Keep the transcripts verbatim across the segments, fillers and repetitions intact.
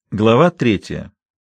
Глава третья.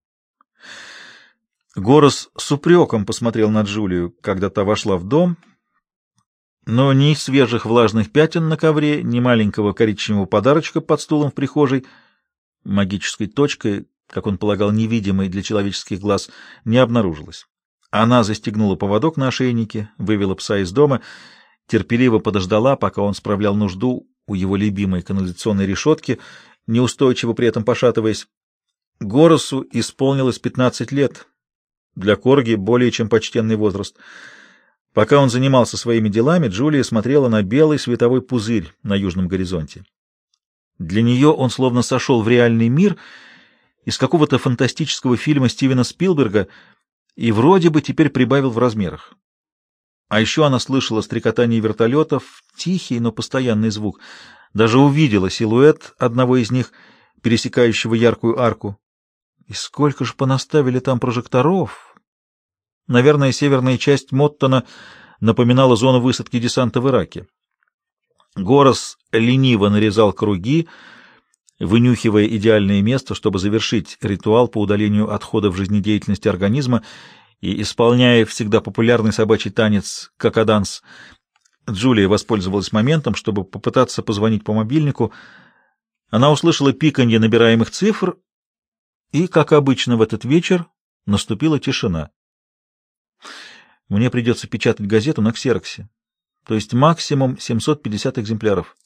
Горос с упреком посмотрел на Джулию, когда та вошла в дом, но ни свежих влажных пятен на ковре, ни маленького коричневого подарочка под стулом в прихожей, магической точкой, как он полагал, невидимой для человеческих глаз, не обнаружилось. Она застегнула поводок на ошейнике, вывела пса из дома, терпеливо подождала, пока он справлял нужду у его любимой канализационной решетки, неустойчиво при этом пошатываясь. Горосу исполнилось пятнадцать лет. Для корги более чем почтенный возраст. Пока он занимался своими делами, Джулия смотрела на белый световой пузырь на южном горизонте. Для нее он словно сошел в реальный мир из какого-то фантастического фильма Стивена Спилберга и вроде бы теперь прибавил в размерах. А еще она слышала стрекотание вертолетов, тихий, но постоянный звук. Даже увидела силуэт одного из них, пересекающего яркую арку. И сколько же понаставили там прожекторов! Наверное, северная часть Моттона напоминала зону высадки десанта в Ираке. Горос лениво нарезал круги, вынюхивая идеальное место, чтобы завершить ритуал по удалению отходов жизнедеятельности организма и исполняя всегда популярный собачий танец какаданс. Джулия воспользовалась моментом, чтобы попытаться позвонить по мобильнику. Она услышала пиканье набираемых цифр, и, как обычно в этот вечер, наступила тишина. Мне придется печатать газету на ксероксе, то есть максимум семьсот пятьдесят экземпляров.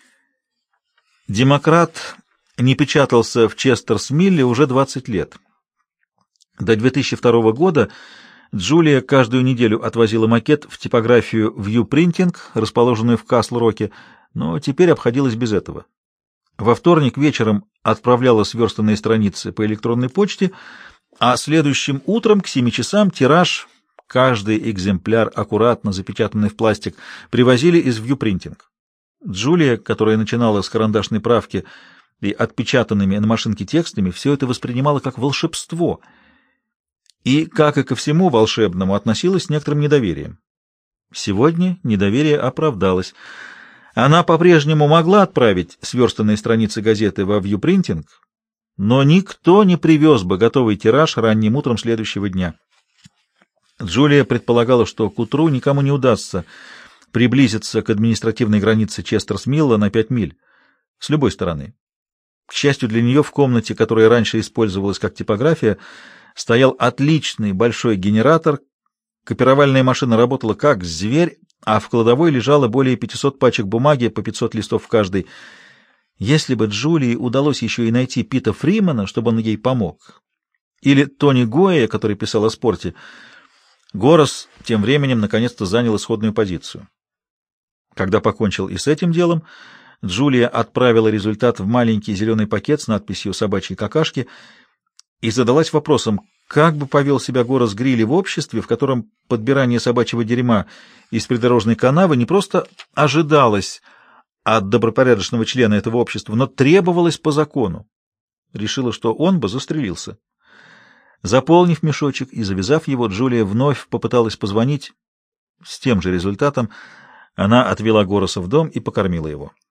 «Демократ» не печатался в Честерс-Милле уже двадцать лет. До две тысячи второго года Джулия каждую неделю отвозила макет в типографию View Printing, расположенную в Касл-Роке, но теперь обходилась без этого. Во вторник вечером отправляла сверстанные страницы по электронной почте, а следующим утром к семи часам тираж, каждый экземпляр аккуратно запечатанный в пластик, привозили из View Printing. Джулия, которая начинала с карандашной правки и отпечатанными на машинке текстами, все это воспринимала как волшебство и, как и ко всему волшебному, относилась с некоторым недоверием. Сегодня недоверие оправдалось. Она по-прежнему могла отправить сверстанные страницы газеты во View Printing, но никто не привез бы готовый тираж ранним утром следующего дня. Джулия предполагала, что к утру никому не удастся приблизиться к административной границе Честерс-Милла на пять миль с любой стороны. К счастью для нее, в комнате, которая раньше использовалась как типография, стоял отличный большой генератор, копировальная машина работала как зверь, а в кладовой лежало более пятисот пачек бумаги по пятьсот листов в каждой. Если бы Джулии удалось еще и найти Пита Фримана, чтобы он ей помог, или Тони Гоя, который писал о спорте, Горос тем временем наконец-то занял исходную позицию. Когда покончил и с этим делом, Джулия отправила результат в маленький зеленый пакет с надписью «Собачьи какашки» и задалась вопросом, как бы повел себя Горос Грилли в обществе, в котором подбирание собачьего дерьма из придорожной канавы не просто ожидалось от добропорядочного члена этого общества, но требовалось по закону. Решила, что он бы застрелился. Заполнив мешочек и завязав его, Джулия вновь попыталась позвонить. С тем же результатом она отвела Гороса в дом и покормила его.